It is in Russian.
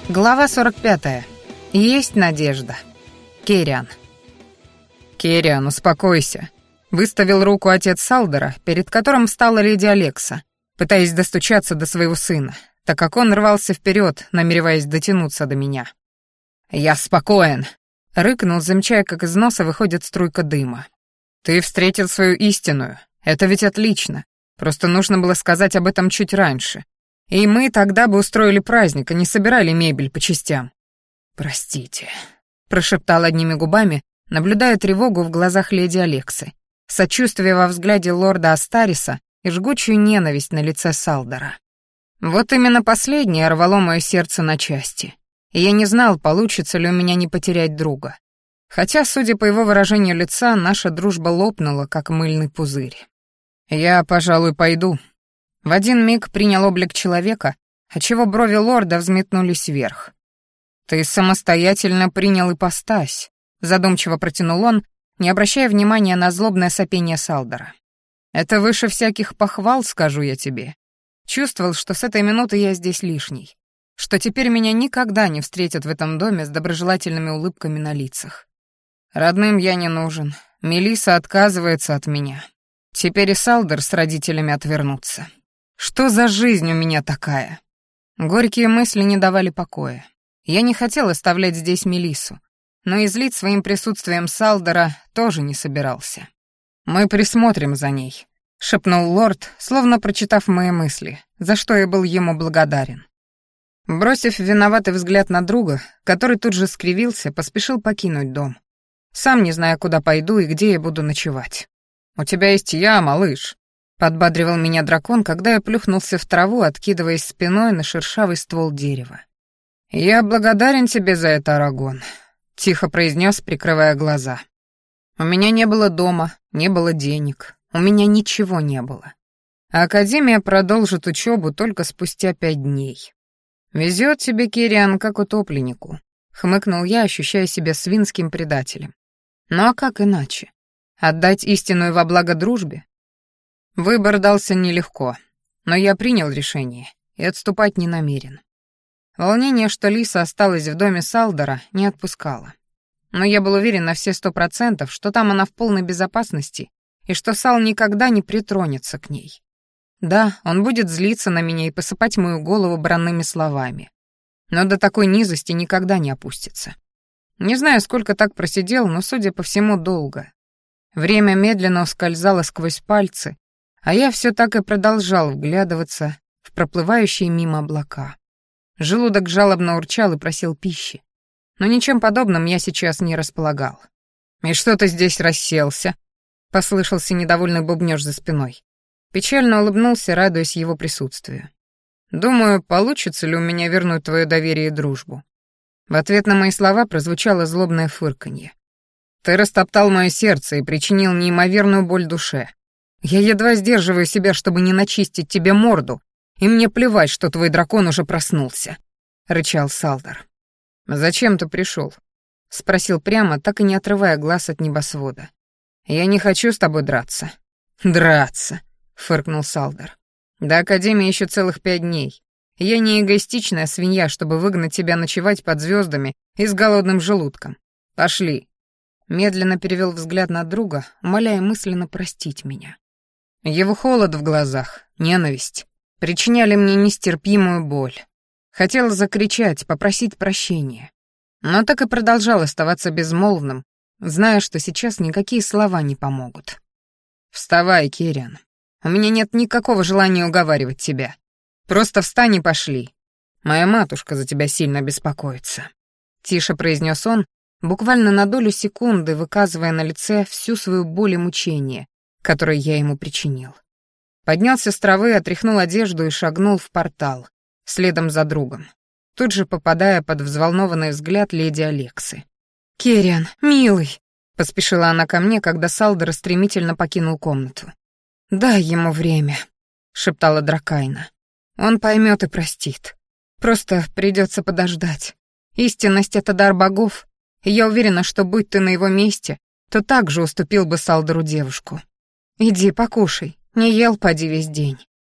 Глава 45. Есть надежда. Кириан. «Кириан, успокойся», — выставил руку отец Салдера, перед которым встала леди Алекса, пытаясь достучаться до своего сына, так как он рвался вперед, намереваясь дотянуться до меня. «Я спокоен», — рыкнул, замечая, как из носа выходит струйка дыма. «Ты встретил свою истинную. Это ведь отлично. Просто нужно было сказать об этом чуть раньше. И мы тогда бы устроили праздник, а не собирали мебель по частям». «Простите», — прошептал одними губами, наблюдая тревогу в глазах леди Алексы, сочувствие во взгляде лорда Астариса и жгучую ненависть на лице Салдера. Вот именно последнее рвало мое сердце на части, и я не знал, получится ли у меня не потерять друга. Хотя, судя по его выражению лица, наша дружба лопнула, как мыльный пузырь. «Я, пожалуй, пойду». В один миг принял облик человека, отчего брови лорда взметнулись вверх. «Ты самостоятельно принял ипостась», — задумчиво протянул он, не обращая внимания на злобное сопение Салдера. «Это выше всяких похвал, скажу я тебе. Чувствовал, что с этой минуты я здесь лишний, что теперь меня никогда не встретят в этом доме с доброжелательными улыбками на лицах. Родным я не нужен, Мелисса отказывается от меня. Теперь и Салдер с родителями отвернутся. Что за жизнь у меня такая?» Горькие мысли не давали покоя. Я не хотел оставлять здесь Мелиссу, но и злить своим присутствием Салдера тоже не собирался. «Мы присмотрим за ней», — шепнул лорд, словно прочитав мои мысли, за что я был ему благодарен. Бросив виноватый взгляд на друга, который тут же скривился, поспешил покинуть дом. Сам не зная, куда пойду и где я буду ночевать. «У тебя есть я, малыш», — подбадривал меня дракон, когда я плюхнулся в траву, откидываясь спиной на шершавый ствол дерева. «Я благодарен тебе за это, Арагон», — тихо произнес, прикрывая глаза. «У меня не было дома, не было денег, у меня ничего не было. А Академия продолжит учебу только спустя 5 дней. Везет тебе, Кириан, как утопленнику», — хмыкнул я, ощущая себя свинским предателем. «Ну а как иначе? Отдать истинную во благо дружбе?» Выбор дался нелегко, но я принял решение и отступать не намерен. Волнение, что Лиса осталась в доме Салдера, не отпускало. Но я был уверен на все 100%, что там она в полной безопасности и что Сал никогда не притронется к ней. Да, он будет злиться на меня и посыпать мою голову бранными словами, но до такой низости никогда не опустится. Не знаю, сколько так просидел, но, судя по всему, долго. Время медленно ускользало сквозь пальцы, а я все так и продолжал вглядываться в проплывающие мимо облака. Желудок жалобно урчал и просил пищи, но ничем подобным я сейчас не располагал. «И что ты здесь расселся?» — послышался недовольный бубнёж за спиной. Печально улыбнулся, радуясь его присутствию. «Думаю, получится ли у меня вернуть твое доверие и дружбу». В ответ на мои слова прозвучало злобное фырканье. «Ты растоптал мое сердце и причинил неимоверную боль душе. Я едва сдерживаю себя, чтобы не начистить тебе морду, и мне плевать, что твой дракон уже проснулся», — рычал Салдер. «Зачем ты пришел?» — спросил прямо, так и не отрывая глаз от небосвода. «Я не хочу с тобой драться». «Драться», — фыркнул Салдер. «До Академии еще целых 5 дней. Я не эгоистичная свинья, чтобы выгнать тебя ночевать под звездами и с голодным желудком. Пошли». Медленно перевел взгляд на друга, умоляя мысленно простить меня. Его холод в глазах, ненависть причиняли мне нестерпимую боль. Хотел закричать, попросить прощения, но так и продолжал оставаться безмолвным, зная, что сейчас никакие слова не помогут. «Вставай, Кириан. У меня нет никакого желания уговаривать тебя. Просто встань и пошли. Моя матушка за тебя сильно беспокоится», — тише произнес он, буквально на долю секунды выказывая на лице всю свою боль и мучение, которое я ему причинил. Поднялся с травы, отряхнул одежду и шагнул в портал, следом за другом, тут же попадая под взволнованный взгляд леди Алексы. «Кириан, милый!» — поспешила она ко мне, когда Салдер стремительно покинул комнату. «Дай ему время», — шептала Дракайна. «Он поймет и простит. Просто придется подождать. Истинность — это дар богов, и я уверена, что, будь ты на его месте, то также уступил бы Салдеру девушку. Иди покушай, не ел поди весь день».